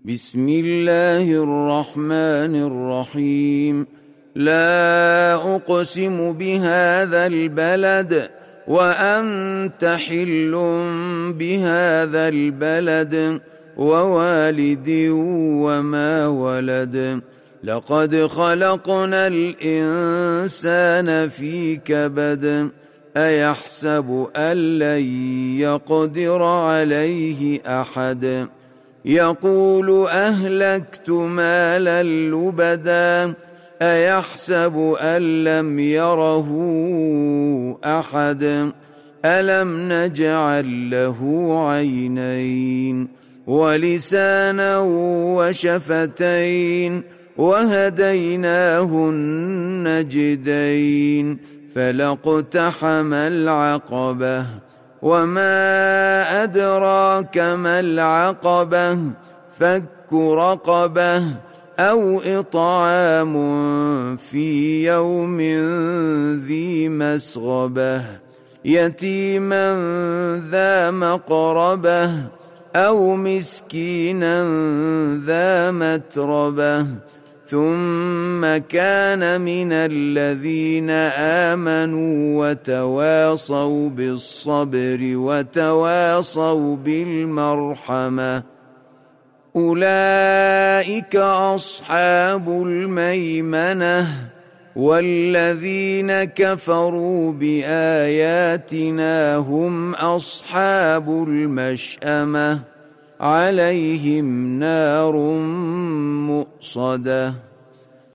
بسم الله الرحمن الرحيم. لا أقسم بهذا البلد وأنت حل بهذا البلد ووالد وما ولد. لقد خلقنا الإنسان في كبد. أيحسب أن لن يقدر عليه أحد. يقول أهلكت مالا لبدا. أيحسب أن لم يره أحد. ألم نجعل له عينين ولسانا وشفتين وهديناه النجدين. فلاقتحم العقبة وما أدراك ما العقبة. فك رقبة أو إطعام في يوم ذي مسغبة. يتيما ذا مقربة أو مسكينا ذا متربة. ثم كان من الذين آمنوا وتواصوا بالصبر وتواصوا بالمرحمة. أولئك أصحاب الميمنة. والذين كفروا بآياتنا هم أصحاب المشأمة. عليهم نار مؤصدة.